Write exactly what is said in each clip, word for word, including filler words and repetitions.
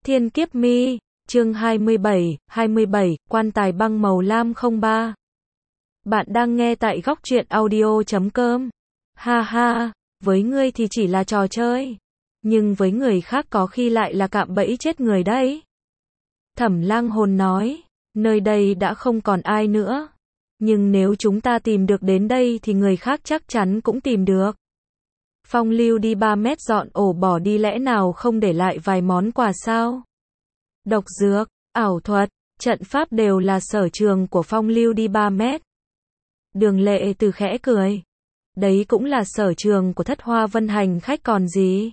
Thiên Kiếp Mi, chương hai mươi bảy, hai mươi bảy, quan tài băng màu lam không ba. Bạn đang nghe tại góc truyện audio chấm com. Ha ha, với ngươi thì chỉ là trò chơi, nhưng với người khác có khi lại là cạm bẫy chết người đấy. Thẩm Lang Hồn nói, nơi đây đã không còn ai nữa, nhưng nếu chúng ta tìm được đến đây thì người khác chắc chắn cũng tìm được. Phong Lưu đi ba mét dọn ổ bỏ đi, lẽ nào không để lại vài món quà sao? Độc dược, ảo thuật, trận pháp đều là sở trường của Phong Lưu đi ba mét. Đường Lệ Từ khẽ cười. Đấy cũng là sở trường của Thất Hoa Vân Hành khách còn gì.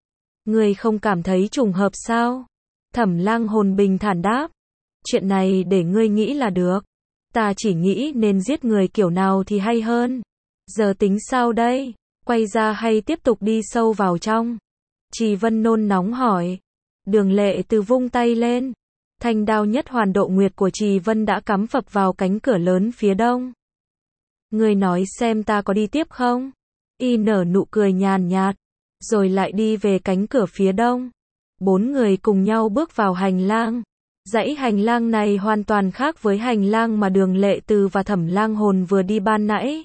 Ngươi không cảm thấy trùng hợp sao? Thẩm Lang Hồn bình thản đáp. Chuyện này để ngươi nghĩ là được. Ta chỉ nghĩ nên giết người kiểu nào thì hay hơn. Giờ tính sao đây? Quay ra hay tiếp tục đi sâu vào trong? Trì Vân nôn nóng hỏi. Đường Lệ Từ vung tay lên. Thanh đao nhất hoàn độ nguyệt của Trì Vân đã cắm phập vào cánh cửa lớn phía đông. Ngươi nói xem ta có đi tiếp không? Y nở nụ cười nhàn nhạt, rồi lại đi về cánh cửa phía đông. Bốn người cùng nhau bước vào hành lang. Dãy hành lang này hoàn toàn khác với hành lang mà Đường Lệ Từ và Thẩm Lang Hồn vừa đi ban nãy.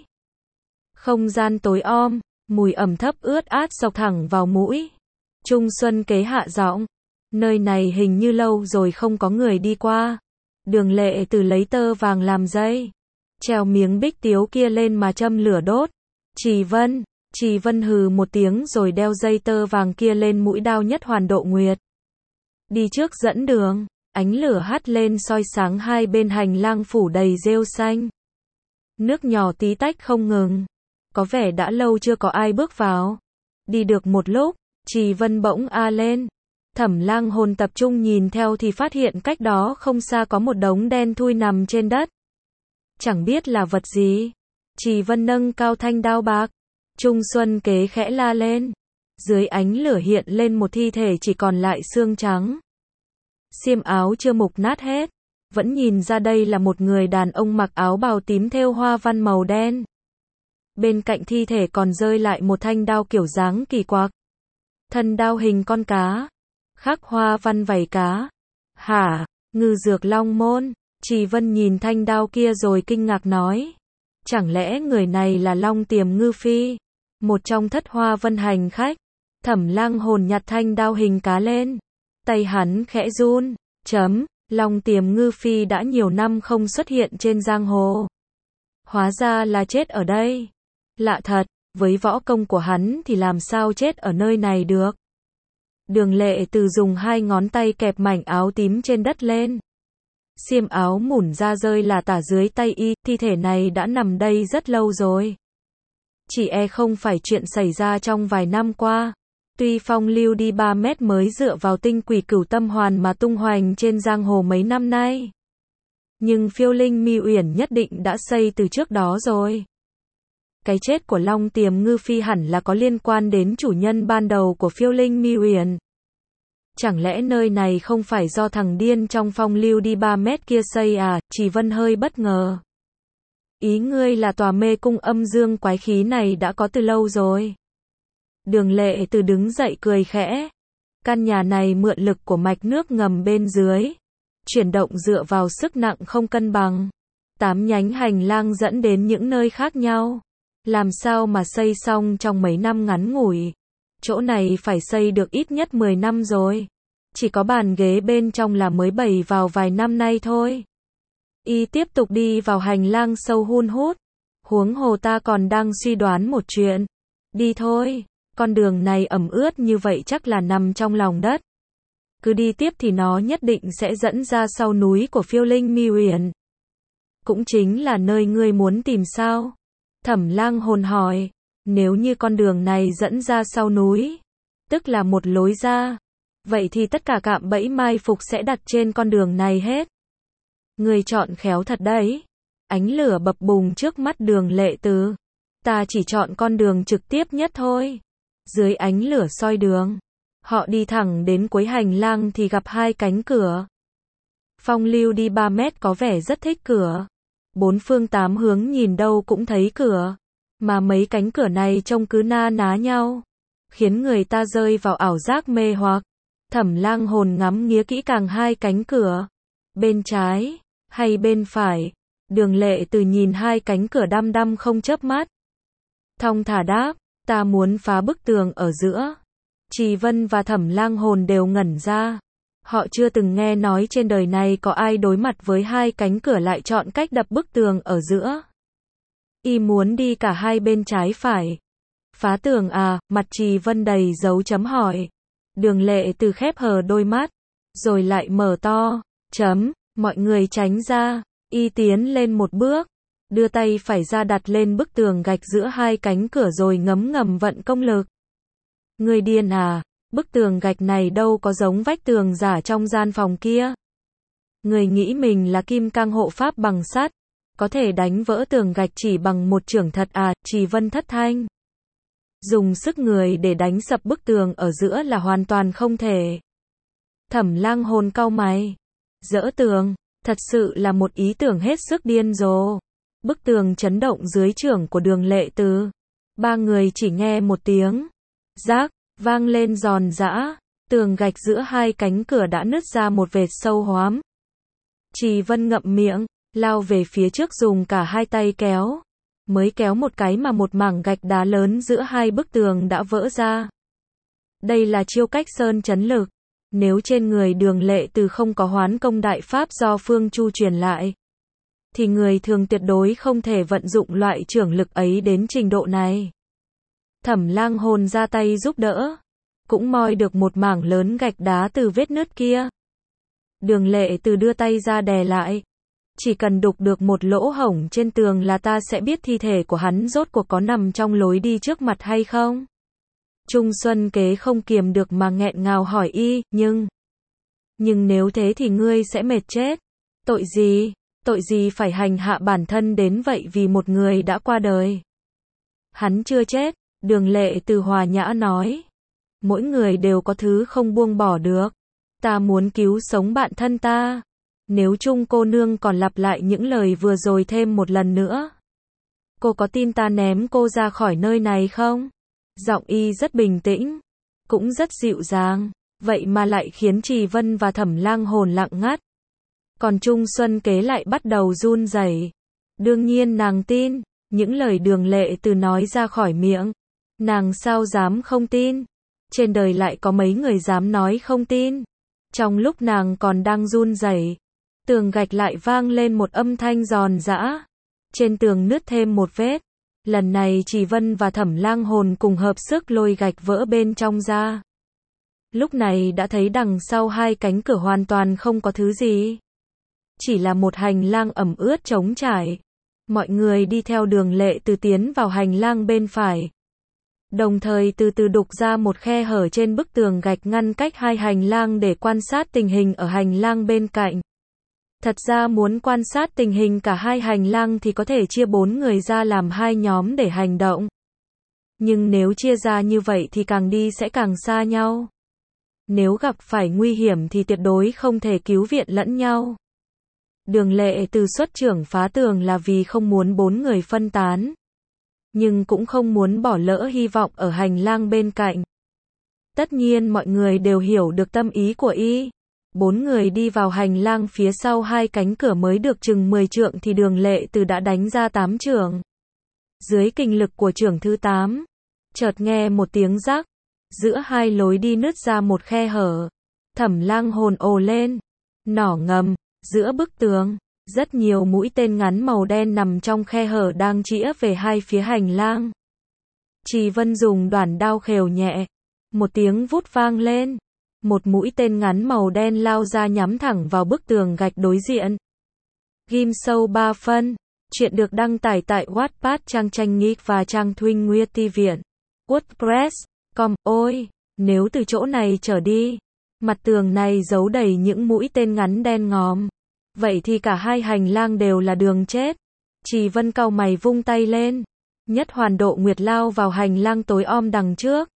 Không gian tối om, mùi ẩm thấp ướt át xộc thẳng vào mũi. Trung Xuân Kế hạ giọng, nơi này hình như lâu rồi không có người đi qua. Đường Lệ Từ lấy tơ vàng làm dây, treo miếng bích tiếu kia lên mà châm lửa đốt. Trì Vân, Trì Vân hừ một tiếng rồi đeo dây tơ vàng kia lên mũi đao nhất hoàn độ nguyệt. Đi trước dẫn đường, ánh lửa hắt lên soi sáng hai bên hành lang phủ đầy rêu xanh. Nước nhỏ tí tách không ngừng. Có vẻ đã lâu chưa có ai bước vào. Đi được một lúc, Trì Vân bỗng a lên. Thẩm Lang Hồn tập trung nhìn theo thì phát hiện cách đó không xa có một đống đen thui nằm trên đất. Chẳng biết là vật gì. Trì Vân nâng cao thanh đao bạc. Trung Xuân Kế khẽ la lên. Dưới ánh lửa hiện lên một thi thể chỉ còn lại xương trắng. Xiêm áo chưa mục nát hết. Vẫn nhìn ra đây là một người đàn ông mặc áo bào tím thêu hoa văn màu đen. Bên cạnh thi thể còn rơi lại một thanh đao kiểu dáng kỳ quặc. Thân đao hình con cá, khắc hoa văn vảy cá. Hả, Ngư Dược Long Môn? Trì Vân nhìn thanh đao kia rồi kinh ngạc nói. Chẳng lẽ người này là Long Tiềm Ngư Phi, một trong Thất Hoa Vân Hành khách? Thẩm Lang Hồn nhặt thanh đao hình cá lên. Tay hắn khẽ run. Chấm, Long Tiềm Ngư Phi đã nhiều năm không xuất hiện trên giang hồ. Hóa ra là chết ở đây. Lạ thật, với võ công của hắn thì làm sao chết ở nơi này được. Đường Lệ Từ dùng hai ngón tay kẹp mảnh áo tím trên đất lên. Xiêm áo mủn ra rơi là tả dưới tay y, thi thể này đã nằm đây rất lâu rồi. Chỉ e không phải chuyện xảy ra trong vài năm qua. Tuy Phong Lưu đi ba mét mới dựa vào tinh quỷ cửu tâm hoàn mà tung hoành trên giang hồ mấy năm nay, nhưng Phiêu Linh Mi Uyển nhất định đã xây từ trước đó rồi. Cái chết của Long Tiềm Ngư Phi hẳn là có liên quan đến chủ nhân ban đầu của Phiêu Linh Mi Uyển. Chẳng lẽ nơi này không phải do thằng điên trong Phong Lưu đi ba mét kia xây à? Trì Vân hơi bất ngờ. Ý ngươi là tòa mê cung âm dương quái khí này đã có từ lâu rồi. Đường Lệ Từ đứng dậy cười khẽ. Căn nhà này mượn lực của mạch nước ngầm bên dưới, chuyển động dựa vào sức nặng không cân bằng. Tám nhánh hành lang dẫn đến những nơi khác nhau. Làm sao mà xây xong trong mấy năm ngắn ngủi. Chỗ này phải xây được ít nhất mười năm rồi. Chỉ có bàn ghế bên trong là mới bày vào vài năm nay thôi. Y tiếp tục đi vào hành lang sâu hun hút. Huống hồ ta còn đang suy đoán một chuyện. Đi thôi, con đường này ẩm ướt như vậy chắc là nằm trong lòng đất. Cứ đi tiếp thì nó nhất định sẽ dẫn ra sau núi của Phiêu Linh Mi Uyển. Cũng chính là nơi ngươi muốn tìm sao? Thẩm Lang Hồn hỏi. Nếu như con đường này dẫn ra sau núi, tức là một lối ra, vậy thì tất cả cạm bẫy mai phục sẽ đặt trên con đường này hết. Ngươi chọn khéo thật đấy. Ánh lửa bập bùng trước mắt Đường Lệ Từ. Ta chỉ chọn con đường trực tiếp nhất thôi. Dưới ánh lửa soi đường, họ đi thẳng đến cuối hành lang thì gặp hai cánh cửa. Phong Lưu đi ba mét có vẻ rất thích cửa. Bốn phương tám hướng nhìn đâu cũng thấy cửa. Mà mấy cánh cửa này trông cứ na ná nhau, khiến người ta rơi vào ảo giác mê hoặc. Thẩm Lang Hồn ngắm nghía kỹ càng hai cánh cửa. Bên trái, hay bên phải? Đường Lệ Từ nhìn hai cánh cửa đăm đăm không chớp mắt. Thong thả đáp, ta muốn phá bức tường ở giữa. Trì Vân và Thẩm Lang Hồn đều ngẩn ra. Họ chưa từng nghe nói trên đời này có ai đối mặt với hai cánh cửa lại chọn cách đập bức tường ở giữa. Y muốn đi cả hai bên trái phải. Phá tường à? Mặt Trì Vân đầy dấu chấm hỏi. Đường Lệ Từ khép hờ đôi mắt, rồi lại mở to. Chấm, mọi người tránh ra. Y tiến lên một bước, đưa tay phải ra đặt lên bức tường gạch giữa hai cánh cửa rồi ngấm ngầm vận công lực. Người điên à? Bức tường gạch này đâu có giống vách tường giả trong gian phòng kia. Người nghĩ mình là kim cang hộ pháp bằng sắt, có thể đánh vỡ tường gạch chỉ bằng một chưởng thật à? Trì Vân thất thanh. Dùng sức người để đánh sập bức tường ở giữa là hoàn toàn không thể. Thẩm Lang Hồn cau mày. Dỡ tường, thật sự là một ý tưởng hết sức điên rồ. Bức tường chấn động dưới chưởng của Đường Lệ Từ. Ba người chỉ nghe một tiếng rác vang lên giòn giã, tường gạch giữa hai cánh cửa đã nứt ra một vệt sâu hoắm. Trì Vân ngậm miệng, lao về phía trước dùng cả hai tay kéo. Mới kéo một cái mà một mảng gạch đá lớn giữa hai bức tường đã vỡ ra. Đây là chiêu cách sơn chấn lực. Nếu trên người Đường Lệ Từ không có hoán công đại pháp do Phương Chu truyền lại, thì người thường tuyệt đối không thể vận dụng loại chưởng lực ấy đến trình độ này. Thẩm Lang Hồn ra tay giúp đỡ, cũng moi được một mảng lớn gạch đá từ vết nứt kia. Đường Lệ Từ đưa tay ra đè lại. Chỉ cần đục được một lỗ hổng trên tường là ta sẽ biết thi thể của hắn rốt cuộc có nằm trong lối đi trước mặt hay không. Trung Xuân Kế không kiềm được mà nghẹn ngào hỏi y, nhưng... Nhưng nếu thế thì ngươi sẽ mệt chết. Tội gì? Tội gì phải hành hạ bản thân đến vậy vì một người đã qua đời? Hắn chưa chết, Đường Lệ Từ hòa nhã nói. Mỗi người đều có thứ không buông bỏ được. Ta muốn cứu sống bạn thân ta. Nếu Trung cô nương còn lặp lại những lời vừa rồi thêm một lần nữa, cô có tin ta ném cô ra khỏi nơi này không? Giọng y rất bình tĩnh, cũng rất dịu dàng, vậy mà lại khiến Trì Vân và Thẩm Lang Hồn lặng ngắt. Còn Trung Xuân Kế lại bắt đầu run rẩy. Đương nhiên nàng tin, những lời Đường Lệ Từ nói ra khỏi miệng. Nàng sao dám không tin? Trên đời lại có mấy người dám nói không tin. Trong lúc nàng còn đang run rẩy, tường gạch lại vang lên một âm thanh giòn giã. Trên tường nứt thêm một vết. Lần này Trì Vân và Thẩm Lang Hồn cùng hợp sức lôi gạch vỡ bên trong ra. Lúc này đã thấy đằng sau hai cánh cửa hoàn toàn không có thứ gì. Chỉ là một hành lang ẩm ướt trống trải. Mọi người đi theo Đường Lệ Từ tiến vào hành lang bên phải. Đồng thời từ từ đục ra một khe hở trên bức tường gạch ngăn cách hai hành lang để quan sát tình hình ở hành lang bên cạnh. Thật ra muốn quan sát tình hình cả hai hành lang thì có thể chia bốn người ra làm hai nhóm để hành động. Nhưng nếu chia ra như vậy thì càng đi sẽ càng xa nhau. Nếu gặp phải nguy hiểm thì tuyệt đối không thể cứu viện lẫn nhau. Đường Lệ Từ xuất chưởng phá tường là vì không muốn bốn người phân tán. Nhưng cũng không muốn bỏ lỡ hy vọng ở hành lang bên cạnh. Tất nhiên mọi người đều hiểu được tâm ý của y. Bốn người đi vào hành lang phía sau hai cánh cửa mới được chừng mười trượng thì Đường Lệ Từ đã đánh ra tám chưởng. Dưới kinh lực của chưởng thứ tám, chợt nghe một tiếng rắc, giữa hai lối đi nứt ra một khe hở. Thẩm Lang Hồn ồ lên, nỏ ngầm, giữa bức tường, rất nhiều mũi tên ngắn màu đen nằm trong khe hở đang chĩa về hai phía hành lang. Trì Vân dùng đoản đao khều nhẹ, một tiếng vút vang lên. Một mũi tên ngắn màu đen lao ra nhắm thẳng vào bức tường gạch đối diện. Ghim sâu ba phân. Chuyện được đăng tải tại Wattpad, trang tranh geek và trang Thuynh Nguyệt Ti Viện. WordPress chấm com. Ôi, nếu từ chỗ này trở đi, mặt tường này giấu đầy những mũi tên ngắn đen ngòm, vậy thì cả hai hành lang đều là đường chết. Trì Vân cau mày vung tay lên. Nhất Hoàn Độ Nguyệt lao vào hành lang tối om đằng trước.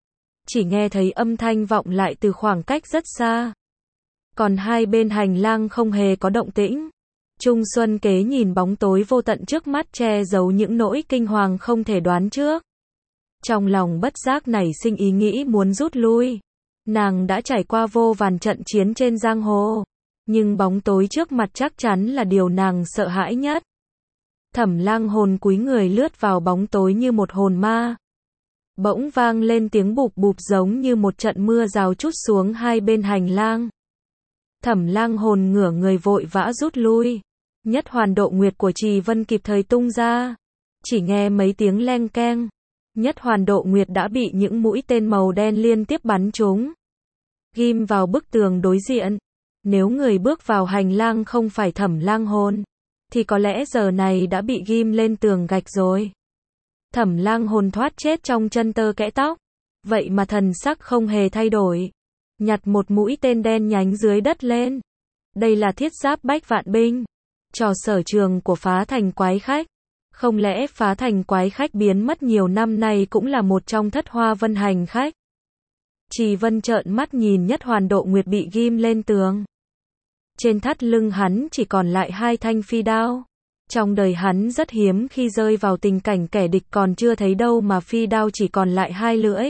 Chỉ nghe thấy âm thanh vọng lại từ khoảng cách rất xa. Còn hai bên hành lang không hề có động tĩnh. Trung Xuân Kế nhìn bóng tối vô tận trước mắt che giấu những nỗi kinh hoàng không thể đoán trước. Trong lòng bất giác nảy sinh ý nghĩ muốn rút lui. Nàng đã trải qua vô vàn trận chiến trên giang hồ, nhưng bóng tối trước mặt chắc chắn là điều nàng sợ hãi nhất. Thẩm Lang hồn cúi người lướt vào bóng tối như một hồn ma. Bỗng vang lên tiếng bụp bụp giống như một trận mưa rào trút xuống hai bên hành lang. Thẩm Lang hồn ngửa người vội vã rút lui. Nhất hoàn độ nguyệt của Trì Vân kịp thời tung ra. Chỉ nghe mấy tiếng leng keng. Nhất hoàn độ nguyệt đã bị những mũi tên màu đen liên tiếp bắn trúng. Ghim vào bức tường đối diện. Nếu người bước vào hành lang không phải Thẩm Lang hồn, thì có lẽ giờ này đã bị ghim lên tường gạch rồi. Thẩm Lang hồn thoát chết trong chân tơ kẽ tóc. Vậy mà thần sắc không hề thay đổi. Nhặt một mũi tên đen nhánh dưới đất lên. Đây là thiết giáp bách vạn binh. Trò sở trường của Phá Thành Quái Khách. Không lẽ Phá Thành Quái Khách biến mất nhiều năm nay cũng là một trong thất hoa vân hành khách? Trì Vân trợn mắt nhìn Nhất hoàn độ nguyệt bị ghim lên tường. Trên thắt lưng hắn chỉ còn lại hai thanh phi đao. Trong đời hắn rất hiếm khi rơi vào tình cảnh kẻ địch còn chưa thấy đâu mà phi đao chỉ còn lại hai lưỡi.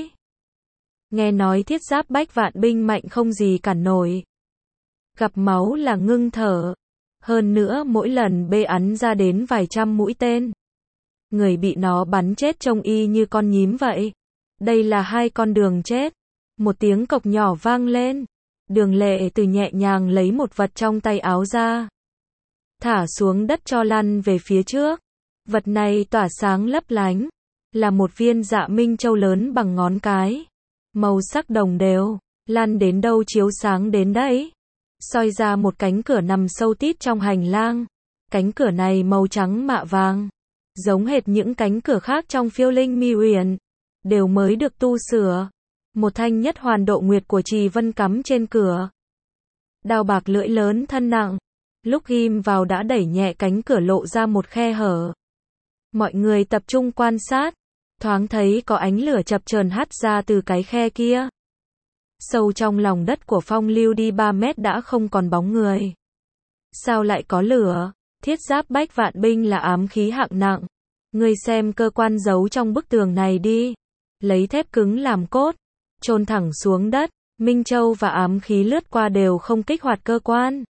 Nghe nói thiết giáp bách vạn binh mạnh không gì cản nổi. Gặp máu là ngưng thở. Hơn nữa mỗi lần bê ắn ra đến vài trăm mũi tên. Người bị nó bắn chết trông y như con nhím vậy. Đây là hai con đường chết. Một tiếng cộc nhỏ vang lên. Đường Lệ Từ nhẹ nhàng lấy một vật trong tay áo ra. Thả xuống đất cho lăn về phía trước. Vật này tỏa sáng lấp lánh. Là một viên dạ minh châu lớn bằng ngón cái. Màu sắc đồng đều. Lăn đến đâu chiếu sáng đến đấy. Soi ra một cánh cửa nằm sâu tít trong hành lang. Cánh cửa này màu trắng mạ vàng. Giống hệt những cánh cửa khác trong Phiêu Linh Mi Uyển. Đều mới được tu sửa. Một thanh nhất hoàn độ nguyệt của Trì Vân cắm trên cửa. Đao bạc lưỡi lớn thân nặng. Lúc ghim vào đã đẩy nhẹ cánh cửa lộ ra một khe hở. Mọi người tập trung quan sát. Thoáng thấy có ánh lửa chập chờn hắt ra từ cái khe kia. Sâu trong lòng đất của Phong Lưu đi ba mét đã không còn bóng người. Sao lại có lửa? Thiết giáp bách vạn binh là ám khí hạng nặng. Ngươi xem cơ quan giấu trong bức tường này đi. Lấy thép cứng làm cốt. Chôn thẳng xuống đất. Minh Châu và ám khí lướt qua đều không kích hoạt cơ quan.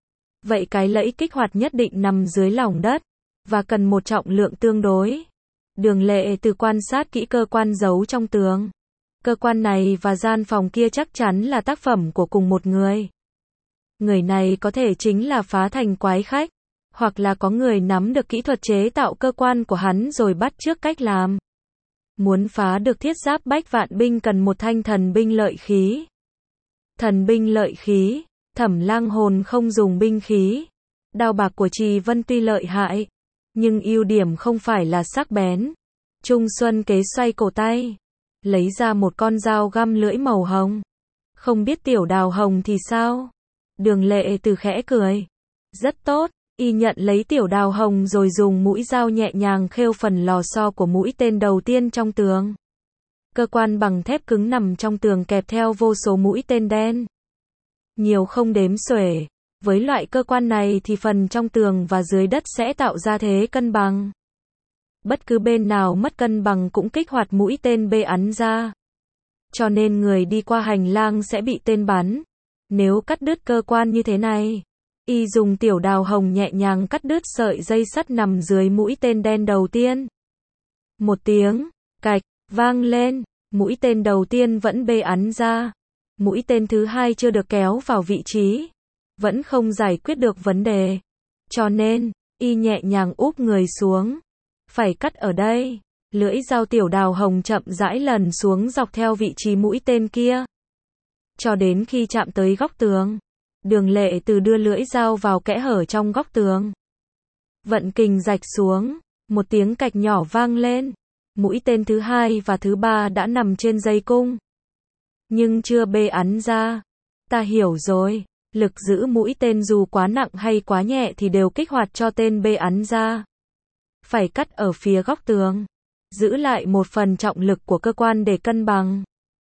Vậy cái lẫy kích hoạt nhất định nằm dưới lòng đất. Và cần một trọng lượng tương đối. Đường Lệ Từ quan sát kỹ cơ quan giấu trong tường. Cơ quan này và gian phòng kia chắc chắn là tác phẩm của cùng một người. Người này có thể chính là Phá Thành Quái Khách. Hoặc là có người nắm được kỹ thuật chế tạo cơ quan của hắn rồi bắt chước cách làm. Muốn phá được thiết giáp bách vạn binh cần một thanh thần binh lợi khí. Thần binh lợi khí. Thẩm Lang hồn không dùng binh khí. Đao bạc của Trì Vân tuy lợi hại, nhưng ưu điểm không phải là sắc bén. Trung Xuân kế xoay cổ tay. Lấy ra một con dao găm lưỡi màu hồng. Không biết Tiểu Đào Hồng thì sao? Đường Lệ Từ khẽ cười. Rất tốt. Y nhận lấy Tiểu Đào Hồng rồi dùng mũi dao nhẹ nhàng khêu phần lò xo của mũi tên đầu tiên trong tường. Cơ quan bằng thép cứng nằm trong tường kẹp theo vô số mũi tên đen. Nhiều không đếm xuể. Với loại cơ quan này thì phần trong tường và dưới đất sẽ tạo ra thế cân bằng. Bất cứ bên nào mất cân bằng cũng kích hoạt mũi tên bê ắn ra. Cho nên người đi qua hành lang sẽ bị tên bắn. Nếu cắt đứt cơ quan như thế này, y dùng Tiểu Đào Hồng nhẹ nhàng cắt đứt sợi dây sắt nằm dưới mũi tên đen đầu tiên. Một tiếng cạch vang lên, mũi tên đầu tiên vẫn bê ắn ra. Mũi tên thứ hai chưa được kéo vào vị trí, vẫn không giải quyết được vấn đề. Cho nên, y nhẹ nhàng úp người xuống. Phải cắt ở đây. Lưỡi dao Tiểu Đào Hồng chậm rãi lần xuống dọc theo vị trí mũi tên kia. Cho đến khi chạm tới góc tường. Đường Lệ Từ đưa lưỡi dao vào kẽ hở trong góc tường. Vận kình rạch xuống. Một tiếng cạch nhỏ vang lên. Mũi tên thứ hai và thứ ba đã nằm trên dây cung. Nhưng chưa bê ắn ra. Ta hiểu rồi. Lực giữ mũi tên dù quá nặng hay quá nhẹ thì đều kích hoạt cho tên bê ắn ra. Phải cắt ở phía góc tường. Giữ lại một phần trọng lực của cơ quan để cân bằng.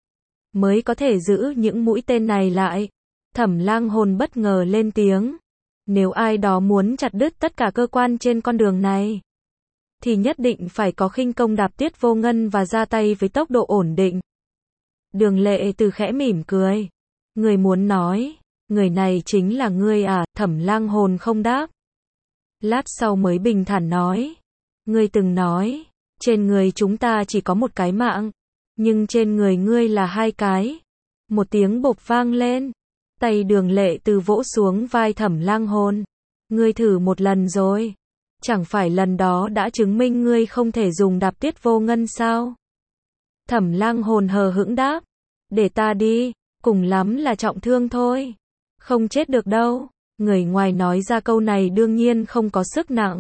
Mới có thể giữ những mũi tên này lại. Thẩm Lang hồn bất ngờ lên tiếng. Nếu ai đó muốn chặt đứt tất cả cơ quan trên con đường này, thì nhất định phải có khinh công đạp Tiết Vô Ngân và ra tay với tốc độ ổn định. Đường Lệ Từ khẽ mỉm cười. Người muốn nói, người này chính là ngươi à, Thẩm Lang Hồn không đáp. Lát sau mới bình thản nói. Ngươi từng nói, trên người chúng ta chỉ có một cái mạng, nhưng trên người ngươi là hai cái. Một tiếng bộp vang lên, tay Đường Lệ Từ vỗ xuống vai Thẩm Lang Hồn. Ngươi thử một lần rồi, chẳng phải lần đó đã chứng minh ngươi không thể dùng đạp Tiết Vô Ngân sao? Thẩm Lang Hồn hờ hững đáp. Để ta đi, cùng lắm là trọng thương thôi. Không chết được đâu. Người ngoài nói ra câu này đương nhiên không có sức nặng.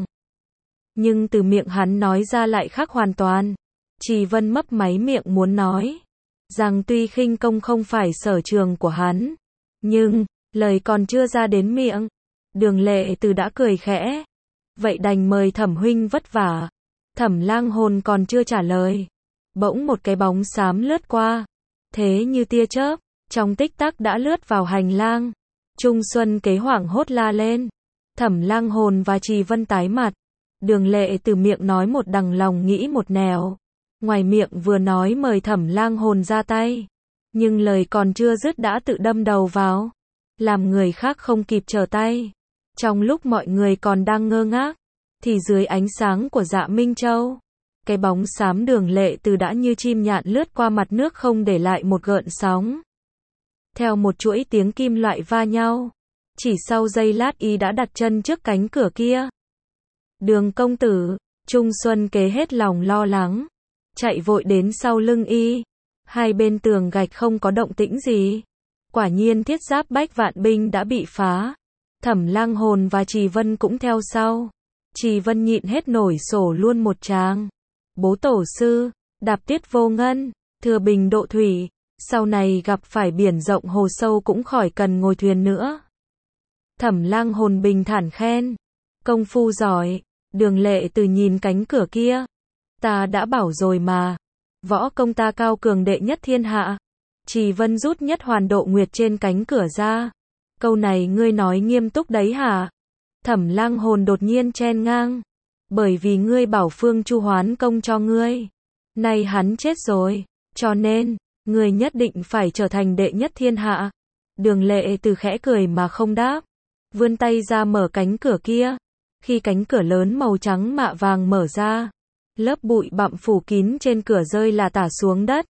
Nhưng từ miệng hắn nói ra lại khác hoàn toàn. Trì Vân mấp máy miệng muốn nói rằng tuy khinh công không phải sở trường của hắn, nhưng lời còn chưa ra đến miệng, Đường Lệ Từ đã cười khẽ. Vậy đành mời Thẩm huynh vất vả. Thẩm Lang Hồn còn chưa trả lời, bỗng một cái bóng xám lướt qua, thế như tia chớp, trong tích tắc đã lướt vào hành lang. Trung Xuân Kế hoảng hốt la lên. Thẩm Lang Hồn và Trì Vân tái mặt. Đường Lệ Từ miệng nói một đằng lòng nghĩ một nẻo. Ngoài miệng vừa nói mời Thẩm Lang Hồn ra tay, nhưng lời còn chưa dứt đã tự đâm đầu vào, làm người khác không kịp trở tay. Trong lúc mọi người còn đang ngơ ngác, thì dưới ánh sáng của Dạ Minh Châu, cái bóng xám Đường Lệ Từ đã như chim nhạn lướt qua mặt nước không để lại một gợn sóng. Theo một chuỗi tiếng kim loại va nhau, chỉ sau giây lát y đã đặt chân trước cánh cửa kia. Đường công tử, Trung Xuân Kế hết lòng lo lắng, chạy vội đến sau lưng y. Hai bên tường gạch không có động tĩnh gì. Quả nhiên thiết giáp Bách Vạn binh đã bị phá. Thẩm Lang Hồn và Trì Vân cũng theo sau. Trì Vân nhịn hết nổi sổ luôn một tràng. Bố tổ sư, đạp Tiết Vô Ngân, thừa bình độ thủy, sau này gặp phải biển rộng hồ sâu cũng khỏi cần ngồi thuyền nữa. Thẩm Lang Hồn bình thản khen. Công phu giỏi. Đường Lệ Từ nhìn cánh cửa kia. Ta đã bảo rồi mà. Võ công ta cao cường đệ nhất thiên hạ. Trì Vân rút nhất hoàn độ nguyệt trên cánh cửa ra. Câu này ngươi nói nghiêm túc đấy hả? Thẩm Lang Hồn đột nhiên chen ngang. Bởi vì ngươi bảo Phương Chu hoán công cho ngươi. Nay hắn chết rồi, cho nên ngươi nhất định phải trở thành đệ nhất thiên hạ. Đường Lệ Từ khẽ cười mà không đáp, vươn tay ra mở cánh cửa kia. Khi cánh cửa lớn màu trắng mạ vàng mở ra, lớp bụi bặm phủ kín trên cửa rơi là tả xuống đất.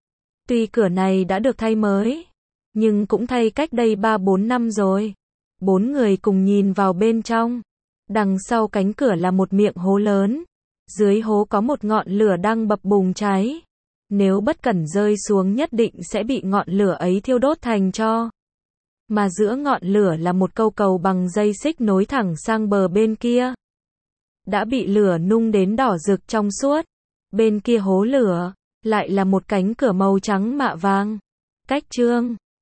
Tuy cửa này đã được thay mới, nhưng cũng thay cách đây ba bốn năm rồi. Bốn người cùng nhìn vào bên trong. Đằng sau cánh cửa là một miệng hố lớn. Dưới hố có một ngọn lửa đang bập bùng cháy. Nếu bất cẩn rơi xuống nhất định sẽ bị ngọn lửa ấy thiêu đốt thành tro. Mà giữa ngọn lửa là một câu cầu bằng dây xích nối thẳng sang bờ bên kia. Đã bị lửa nung đến đỏ rực trong suốt. Bên kia hố lửa lại là một cánh cửa màu trắng mạ vàng. Cách chương